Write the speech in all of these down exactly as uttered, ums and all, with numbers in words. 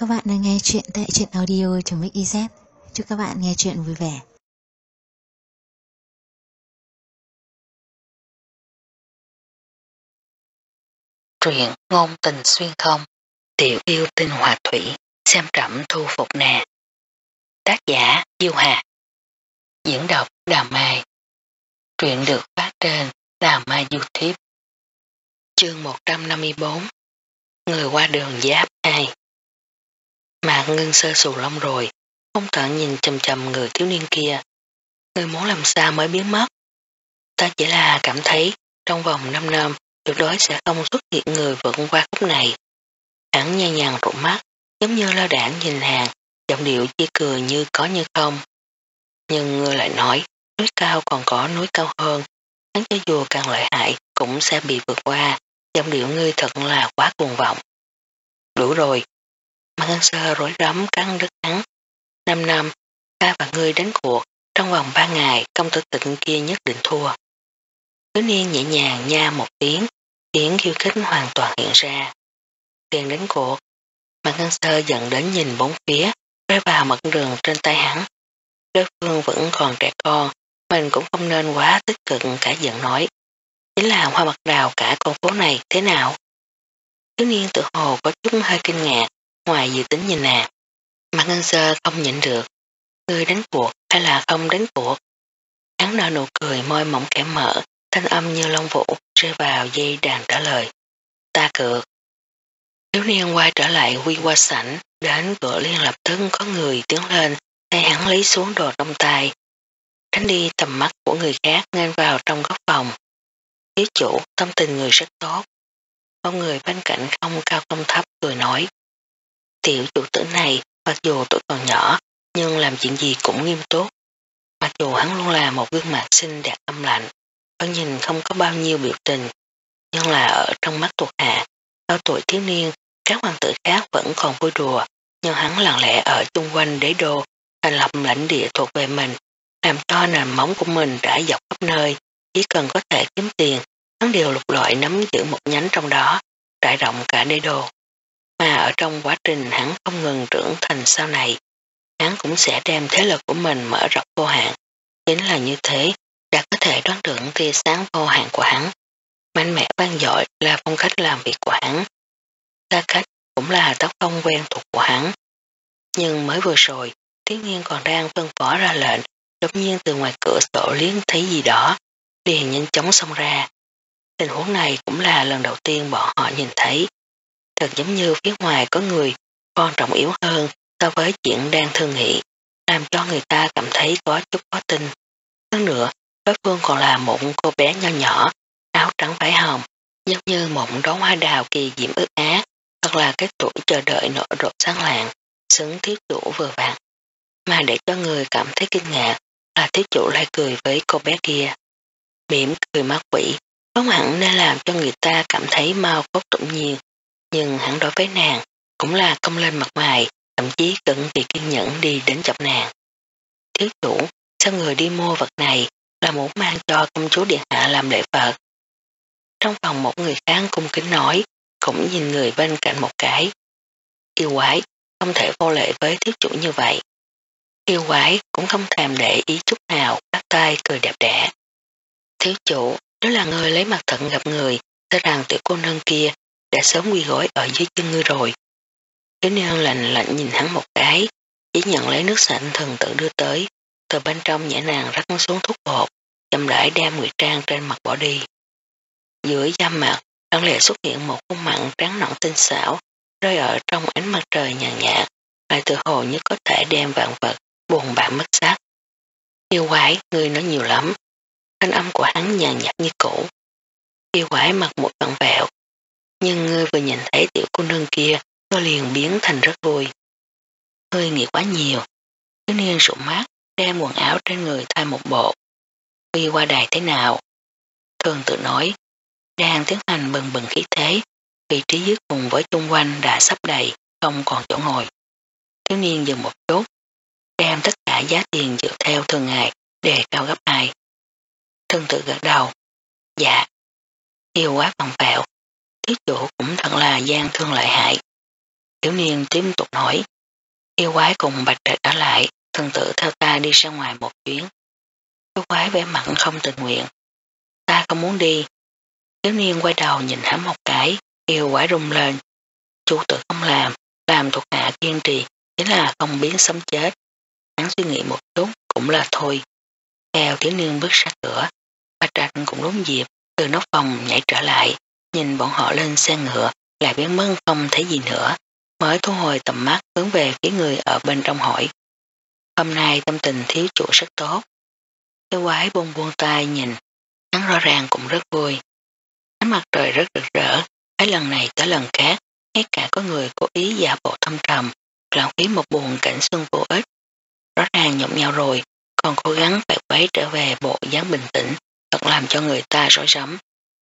các bạn đang nghe chuyện tại truyện audio.mix.iz. Chúc các bạn nghe chuyện vui vẻ. Truyện ngôn tình xuyên không, tiểu yêu tinh hòa thủy, xem trẫm thu phục nè. Tác giả Diêu Hà. Diễn đọc Đào Mai. Truyện được phát trên Đào Mai YouTube. Chương một trăm năm mươi bốn. Người qua đường giáp hai. Mà Ngân Sơ xù lông rồi, không tận nhìn chầm chầm người thiếu niên kia. Người muốn làm sao mới biến mất? Ta chỉ là cảm thấy trong vòng năm năm tuyệt đối sẽ không xuất hiện người vượt qua khúc này. Hắn nhẹ nhàng rủ mắt, giống như lơ đãng nhìn hàng, giọng điệu chỉ cười như có như không. Nhưng ngươi lại nói, núi cao còn có núi cao hơn, hắn cho dù càng lợi hại cũng sẽ bị vượt qua, giọng điệu ngươi thật là quá cuồng vọng. Đủ rồi. Mà Ngân Sơ rối rắm cắn đứt hắn. Năm năm, ta và ngươi đánh cuộc, trong vòng ba ngày công tử tịnh kia nhất định thua. Thiếu niên nhẹ nhàng nha một tiếng, tiếng khiêu khích hoàn toàn hiện ra. Tiền đánh cuộc. Mà Ngân Sơ giận đến nhìn bốn phía, rơi vào mật đường trên tay hắn. Đối phương vẫn còn trẻ con, mình cũng không nên quá tích cực cả giận nói. Chính là hoa mặt đào cả con phố này thế nào? Thiếu niên tự hồ có chút hơi kinh ngạc, ngoài dự tính nhìn nàng. Mà Ngân Sơ không nhịn được. Ngươi đánh cuộc hay là không đánh cuộc? Hắn nở nụ cười môi mỏng khẽ mở, thanh âm như lông vũ rơi vào dây đàn trả lời. Ta cược. Thiếu niên quay trở lại quy qua sảnh, đến cửa liên lập tức có người tiến lên, thay hắn lấy xuống đồ trong tay. Tránh đi tầm mắt của người khác nên vào trong góc phòng. Thiếu chủ, tâm tình người rất tốt. Có người bên cạnh không cao không thấp cười nói. Tiểu chủ tử này, mặc dù tuổi còn nhỏ, nhưng làm chuyện gì cũng nghiêm túc. Mặc dù hắn luôn là một gương mặt xinh đẹp âm lạnh, có nhìn không có bao nhiêu biểu tình, nhưng là ở trong mắt thuộc hạ, ở tuổi thiếu niên, các hoàng tử khác vẫn còn vui đùa, nhưng hắn lặng lẽ ở chung quanh đế đô, thành lập lãnh địa thuộc về mình, làm cho nền móng của mình trải dọc khắp nơi, chỉ cần có thể kiếm tiền, hắn đều lục lọi nắm giữ một nhánh trong đó, trải rộng cả đế đô. Mà ở trong quá trình hắn không ngừng trưởng thành sau này, hắn cũng sẽ đem thế lực của mình mở rộng vô hạn. Chính là như thế, đã có thể đoán được tia sáng vô hạn của hắn. Mạnh mẽ vang dội là phong cách làm việc của hắn. Xa cách cũng là tác phong quen thuộc của hắn. Nhưng mới vừa rồi, thiếu niên còn đang phân phó ra lệnh, đột nhiên từ ngoài cửa sổ liếng thấy gì đó, liền nhanh chóng xông ra. Tình huống này cũng là lần đầu tiên bọn họ nhìn thấy. Thật giống như phía ngoài có người còn trọng yếu hơn so với chuyện đang thương nghị, làm cho người ta cảm thấy có chút khó tin. Hơn nữa, đối phương còn là một cô bé nho nhỏ, áo trắng váy hồng, giống như một đóa hoa đào kỳ diễm ướt át, thật là cái tuổi chờ đợi nở rộ sáng lạng, xứng thiếu chủ vừa vặn. Mà để cho người cảm thấy kinh ngạc là thiếu chủ lại cười với cô bé kia. Mỉm cười ma quỷ, không hẳn nên làm cho người ta cảm thấy mau cốt tự nhiên, nhưng hẳn đối với nàng cũng là cong lên mặt mày, thậm chí cực kỳ kiên nhẫn đi đến chọc nàng. Thiếu chủ, sao người đi mua vật này là muốn mang cho công chúa điện hạ làm lễ vật? Trong phòng một người khác cung kính nói, cũng nhìn người bên cạnh một cái. Yêu quái, không thể vô lễ với thiếu chủ như vậy. Yêu quái cũng không thèm để ý chút nào, bắt tay cười đẹp đẽ. Thiếu chủ, nếu là người lấy mặt thận gặp người, cho rằng tiểu cô nương kia đã sớm quy gối ở dưới chân ngươi rồi. Thiếu niên lạnh lạnh nhìn hắn một cái, chỉ nhận lấy nước sạch thần tự đưa tới, từ bên trong nhẹ nàng rắc xuống thuốc bột, chậm rãi đem ngụy trang trên mặt bỏ đi. Dưới da mặt, lặng lẽ xuất hiện một khuôn mặt trắng nõn tinh xảo, rơi ở trong ánh mặt trời nhàn nhạt, lại tự hồ như có thể đem vạn vật buồn bã mất sắc. Yêu quái, ngươi nói nhiều lắm. Thanh âm của hắn nhàn nhạt như cũ. Yêu quái mặt mũi vặn vẹo, nhưng ngươi vừa nhìn thấy tiểu cô nương kia, tôi liền biến thành rất vui. Ngươi nghĩ quá nhiều. Thiếu niên sụ mắt, đem quần áo trên người thay một bộ. Đi qua đài thế nào? Thường tự nói, đang tiến hành bừng bừng khí thế, vị trí dưới cùng với chung quanh đã sắp đầy, không còn chỗ ngồi. Thiếu niên dừng một chút, đem tất cả giá tiền dựa theo thường ngày đề cao gấp hai. Thường tự gật đầu. Dạ. Yêu quá bằng vẹo. Thiếu chủ cũng thật là gian thương lợi hại. thiếu niên tiếp tục nói, yêu quái cùng Bạch Trạch ở lại, thần tử theo ta đi ra ngoài một chuyến. Yêu quái vẻ mặt không tình nguyện, ta không muốn đi. Thiếu niên quay đầu nhìn hắn một cái, yêu quái rung lên, chủ tử không làm, làm thuộc hạ kiên trì, chính là không biến sống chết. Hắn suy nghĩ một chút, cũng là thôi. Theo thiếu niên bước ra cửa, Bạch Trạch cũng đúng dịp, từ nóc phòng nhảy trở lại, nhìn bọn họ lên xe ngựa, lại biến mất không thấy gì nữa, mới thu hồi tầm mắt hướng về phía người ở bên trong hỏi. Hôm nay tâm tình thiếu chủ rất tốt. Cái quái buông buông tay nhìn, hắn rõ ràng cũng rất vui. Ánh mặt trời rất rực rỡ, hết lần này tới lần khác, ngay cả có người cố ý giả bộ thâm trầm, lãng phí một buồn cảnh xuân vô ích. Rõ ràng nhộn nhau rồi, còn cố gắng phải quấy trở về bộ dáng bình tĩnh, thật làm cho người ta rối rắm.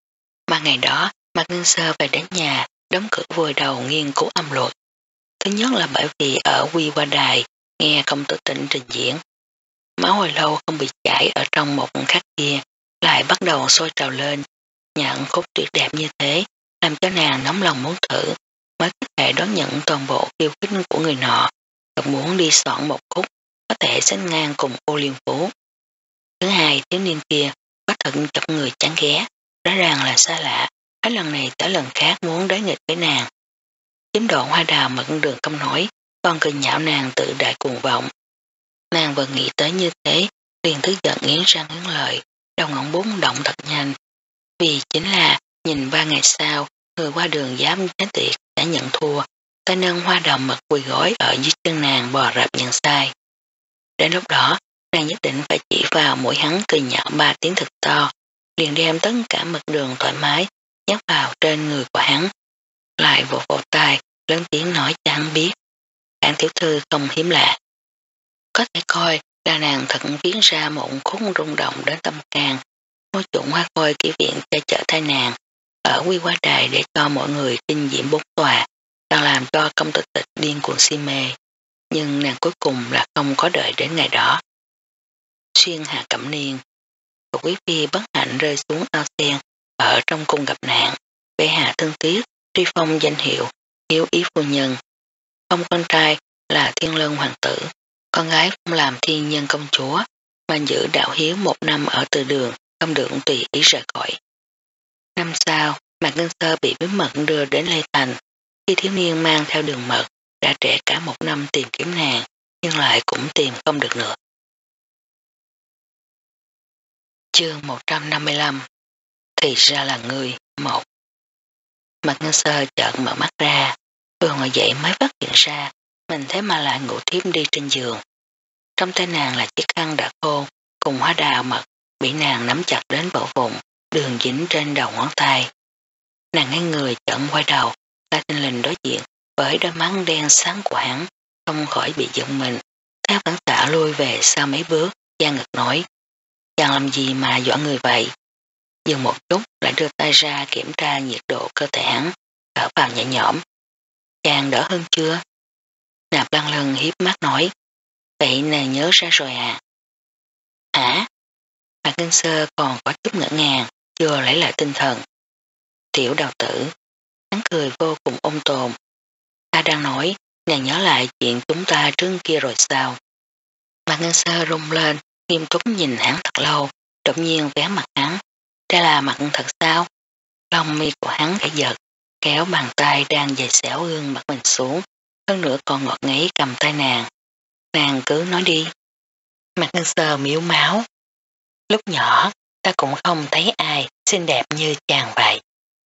Mà ngày đó, Mạc Ngân Sơ về đến nhà, đóng cửa vùi đầu nghiên cứu âm luật. Thứ nhất là bởi vì ở Quy Hoa Đài, nghe công tử Tịnh trình diễn. Máu hồi lâu không bị chảy ở trong một khắc kia, lại bắt đầu sôi trào lên, nhận khúc tuyệt đẹp như thế, làm cho nàng nóng lòng muốn thử, mới có thể đón nhận toàn bộ khiêu khích của người nọ, thật muốn đi soạn một khúc, có thể sánh ngang cùng Ô Liên Phú. Thứ hai, thiếu niên kia, có thật chọc người chán ghé, rõ ràng là xa lạ, hết lần này tới lần khác muốn đối nghịch với nàng. Chiếm độ hoa đào mẫn đường không nổi, còn cười nhạo nàng tự đại cuồng vọng. Nàng vừa nghĩ tới như thế, liền tức giận nghiến răng nghiến lợi, đầu ngọn bún động thật nhanh. Vì chính là nhìn ba ngày sau, người qua đường dám đến tiệc đã nhận thua, ta nâng hoa đào mật quỳ gối ở dưới chân nàng bò rạp nhận sai. Đến lúc đó, nàng nhất định phải chỉ vào mũi hắn cười nhạo ba tiếng thật to, liền đem tất cả mật đường thoải mái nhét vào trên người của hắn. Lại vỗ vỗ tay, lớn tiếng nói cho hắn biết. Bản tiểu thư không hiếm lạ. Có thể coi là nàng thật viết ra một khúc rung động đến tâm can, môi trụng hoa khôi kỷ viện che chở thai nàng, ở Quy Hoa Đài để cho mọi người kinh diễm bốn tòa, đang làm cho công tử Tịch điên cuồng si mê. Nhưng nàng cuối cùng là không có đợi đến ngày đó. Xuyên hạ cẩm niên, một quý phi bất hạnh rơi xuống ao sen ở trong cung gặp nạn, bệ hạ thương tiếc, truy phong danh hiệu hiếu ý phu nhân. Không con trai là thiên lân hoàng tử, con gái không làm thiên nhân công chúa, mà giữ đạo hiếu một năm ở từ đường, không được tùy ý rời khỏi. Năm sau, Mạc Ngân Sơ bị bí mật đưa đến Lê Thành, khi thiếu niên mang theo đường mật, đã trễ cả một năm tìm kiếm nàng, nhưng lại cũng tìm không được nữa. Chương một trăm năm mươi lăm. Thì ra là người, một. Mạc Ngân Sơ chợt mở mắt ra, vừa ngồi dậy mới phát hiện ra, mình thế mà lại ngủ thiếp đi trên giường. Trong tay nàng là chiếc khăn đã khô, cùng hoa đào mật, bị nàng nắm chặt đến bộ vùng, đường dính trên đầu ngón tay. Nàng ngay người chợt quay đầu, lại tình lình đối diện với đôi mắt đen sáng của hắn, không khỏi bị giận mình, theo phản xạ lui về sau mấy bước, da ngực nói, chàng làm gì mà dọa người vậy? Dừng một chút lại đưa tay ra kiểm tra nhiệt độ cơ thể hắn, thở vào nhẹ nhõm. Chàng đỡ hơn chưa? Nạp Lăng Lân hiếp mắt nói, vậy nàng nhớ ra rồi à? Hả? Mạc Ngân Sơ còn có chút ngỡ ngàng, chưa lấy lại tinh thần. Tiểu đào tử, hắn cười vô cùng ôn tồn. Ta đang nói, nàng nhớ lại chuyện chúng ta trước kia rồi sao? Mạc Ngân Sơ rung lên, nghiêm túc nhìn hắn thật lâu, đột nhiên vé mặt hắn. Đây là mặt thật sao? Lông mi của hắn khẽ giật, kéo bàn tay đang dày xẻo gương mặt mình xuống, hơn nữa còn ngọt ngấy cầm tay nàng. Nàng cứ nói đi. Mạc Ngân Sơ miếu máu. Lúc nhỏ, ta cũng không thấy ai xinh đẹp như chàng vậy.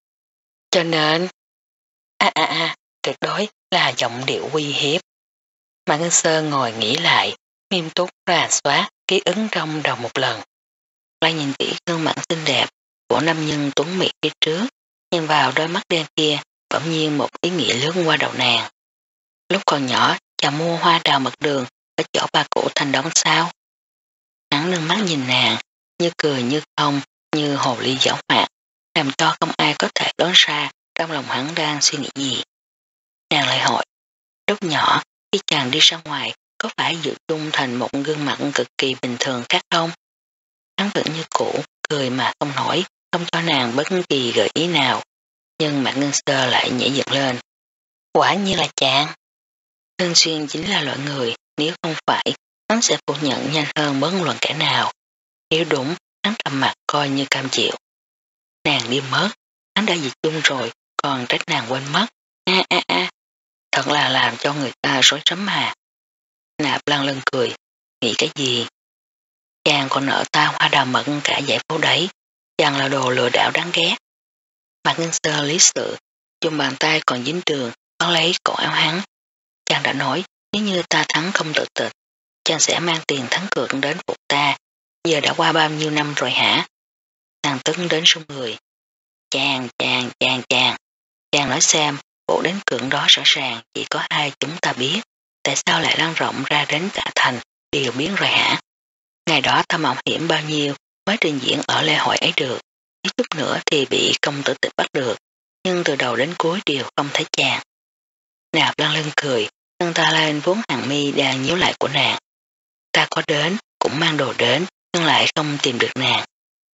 Cho nên, a a a, tuyệt đối là giọng điệu uy hiếp. Mạc Ngân Sơ ngồi nghĩ lại, nghiêm túc rà soát ký ứng trong đầu một lần. Lại nhìn kỹ gương mặt xinh đẹp của nam nhân tuấn mỹ phía trước, nhìn vào đôi mắt đen kia, bỗng nhiên một ý nghĩa lướt qua đầu nàng. Lúc còn nhỏ, chàng mua hoa đào mật đường ở chỗ ba cụ thành đón sao. Hắn nâng mắt nhìn nàng, như cười như không, như hồ ly giảo hoạt, làm cho không ai có thể đoán ra trong lòng hắn đang suy nghĩ gì. Nàng lại hỏi, lúc nhỏ, khi chàng đi ra ngoài, có phải dự chung thành một gương mặt cực kỳ bình thường khác không? Hắn vẫn như cũ, cười mà không nổi, không cho nàng bất kỳ gợi ý nào, nhưng Mạc Ngân Sơ lại nhảy dựng lên. Quả nhiên là chàng. Lương Xuyên chính là loại người, nếu không phải, hắn sẽ phủ nhận nhanh hơn bất luận kẻ nào. Nếu đúng, hắn trầm mặt coi như cam chịu. Nàng đi mất, hắn đã dịch chung rồi, còn trách nàng quên mất. A a a, thật là làm cho người ta rối rắm mà. Nạp Lan Lân cười, nghĩ cái gì? Chàng còn nợ ta hoa đào mận cả giải phố đấy, chàng là đồ lừa đảo đáng ghét. Mạc Ngân Sơ lý sự, dùng bàn tay còn dính đường, có lấy cổ áo hắn. Chàng đã nói, nếu như ta thắng không tự tịch, chàng sẽ mang tiền thắng cược đến phục ta. Giờ đã qua bao nhiêu năm rồi hả? Nàng tức đến sung người. Chàng, chàng, chàng, chàng. Chàng nói xem, vụ đến cưỡng đó rõ ràng chỉ có hai chúng ta biết. Tại sao lại lan rộng ra đến cả thành, đều biết rồi hả? Ngày đó ta mạo hiểm bao nhiêu mới trình diễn ở lễ hội ấy được. Ít chút nữa thì bị công tử tịch bắt được. Nhưng từ đầu đến cuối đều không thấy chàng. Nạp Lan Lân cười, nâng ta lên vốn hàng mi đang nhíu lại của nàng. Ta có đến, cũng mang đồ đến, nhưng lại không tìm được nàng.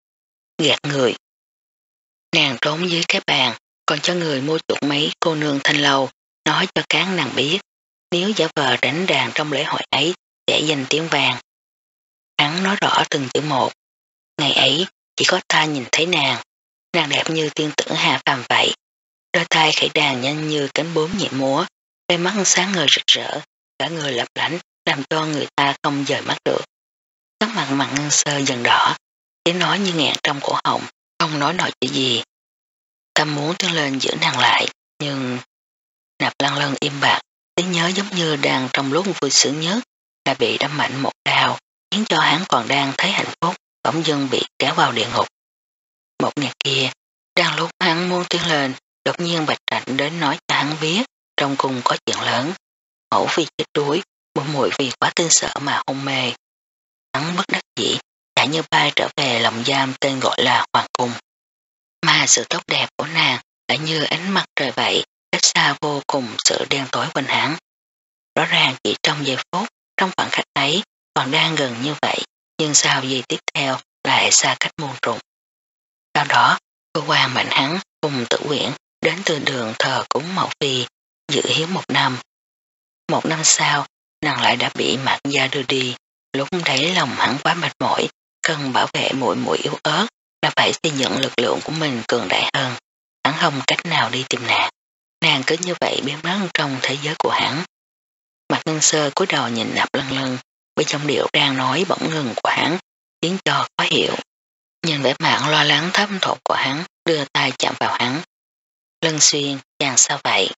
Gạt người. Nàng trốn dưới cái bàn, còn cho người mua chuột mấy cô nương thanh lâu, nói cho cán nàng biết, nếu giả vờ đánh đàn trong lễ hội ấy sẽ giành tiếng vàng. Hắn nói rõ từng chữ một. Ngày ấy chỉ có ta nhìn thấy nàng, nàng đẹp như tiên tử hạ phàm vậy. Đôi tay khẩy đàn nhanh như cánh bướm nhẹ múa, đôi mắt sáng ngời rực rỡ, cả người lấp lánh làm cho người ta không rời mắt được. Sắc mặt Mạc Ngân Sơ dần đỏ, tiếng nói như nghẹn trong cổ họng, không nói nổi chữ gì. Ta muốn tiến lên giữ nàng lại, nhưng... Nạp Lan Lân im bặt, tiếng nhớ giống như đang trong lúc vui sướng nhất, đã bị đâm mạnh một đau, khiến cho hắn còn đang thấy hạnh phúc, bỗng dưng bị kéo vào địa ngục. Một ngày kia, đang lúc hắn muốn tiến lên, đột nhiên Bạch Trạch đến nói cho hắn biết, trong cung có chuyện lớn. Mẫu vì chết đuối, bố muội vì quá tinh sợ mà hôn mê. Hắn bất đắc dĩ, chạy như bay trở về lòng giam tên gọi là Hoàng Cung. Mà sự tốt đẹp của nàng lại như ánh mặt trời vậy, cách xa vô cùng sự đen tối quanh hắn. Rõ ràng chỉ trong giây phút, trong khoảng khắc ấy, còn đang gần như vậy, nhưng sau giây tiếp theo lại xa cách muôn trùng. Sau đó, cơ quan mạnh hắn cùng Tử Uyển đến từ đường thờ cúng Mẫu Phi, dự hiếu một năm. Một năm sau, nàng lại đã bị Mạc Gia đưa đi, lúc đấy lòng hắn quá mệt mỏi, cần bảo vệ muội muội yếu ớt, là phải xây dựng lực lượng của mình cường đại hơn. Hắn không cách nào đi tìm nàng. Nàng cứ như vậy biến mất trong thế giới của hắn. Mạc Ngân Sơ cúi đầu nhìn Nạp Lan Lân, bên trong điệu đang nói bỗng ngừng của hắn, khiến cho khó hiểu. Nhìn vẻ mặt lo lắng thâm thột của hắn, đưa tay chạm vào hắn. Lân Xuyên, chàng sao vậy?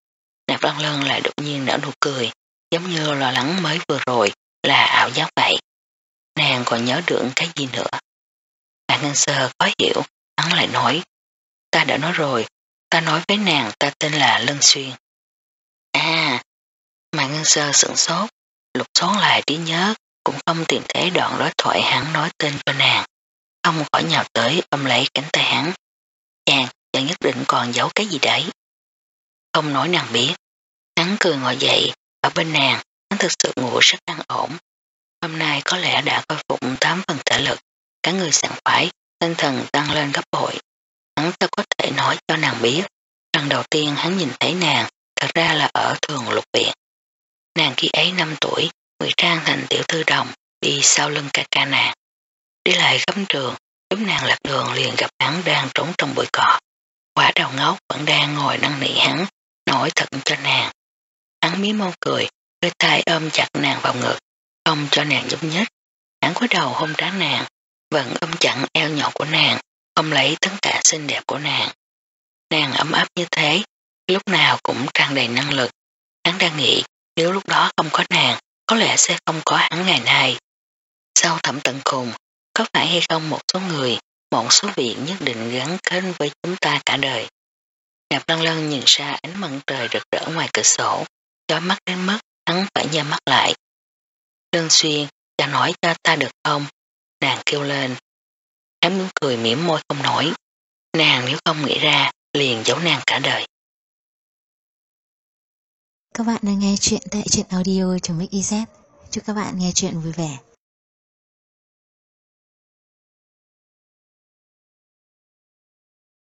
Nạp Lan Lân lại đột nhiên nở nụ cười, giống như lo lắng mới vừa rồi là ảo giác vậy. Nàng còn nhớ được cái gì nữa? Mạc Ngân Sơ khó hiểu, hắn lại nói. Ta đã nói rồi, ta nói với nàng ta tên là Lân Xuyên. À, Mạc Ngân Sơ sửng sốt, lục xón lại trí nhớ, cũng không tìm thấy đoạn đối thoại hắn nói tên cho nàng. Không khỏi nhào tới ôm lấy cánh tay hắn. Chàng, chàng nhất định còn giấu cái gì đấy. Không nói nàng biết. Hắn cười ngồi dậy, ở bên nàng, hắn thực sự ngủ rất an ổn. Hôm nay có lẽ đã khôi phục tám phần thể lực, cả người sảng khoái, tinh thần tăng lên gấp bội. Hắn ta có thể nói cho nàng biết, lần đầu tiên hắn nhìn thấy nàng, thật ra là ở Thường Lục Viện. Nàng khi ấy năm tuổi, ngụy trang thành tiểu thư đồng, đi sau lưng ca ca nàng. Đi lại khắp trường, lúc nàng lạc đường liền gặp hắn đang trốn trong bụi cỏ. Quả đầu ngốc vẫn đang ngồi năn nỉ hắn, nói thật cho nàng. Hắn mí môi cười, đôi tay ôm chặt nàng vào ngực, không cho nàng nhúc nhích. Hắn cúi đầu hôn trán nàng, vẫn ôm chặn eo nhỏ của nàng, ôm lấy tất cả xinh đẹp của nàng. Nàng ấm áp như thế, lúc nào cũng tràn đầy năng lực. Hắn đang nghĩ, nếu lúc đó không có nàng, có lẽ sẽ không có hắn ngày nay. Sau thẩm tận cùng, có phải hay không một số người, một số việc nhất định gắn kết với chúng ta cả đời. Nạp Lan Lân nhìn ra ánh mặt trời rực rỡ ngoài cửa sổ, chói mắt đến mức hắn phải nhắm mắt lại. Lân Xuyên, chàng nói cho ta được không? Nàng kêu lên. Hắn muốn cười mỉm môi không nổi. Nàng nếu không nghĩ ra, liền giấu nàng cả đời. Các bạn đang nghe chuyện tại truyện audio.mixyz. Chúc các bạn nghe chuyện vui vẻ.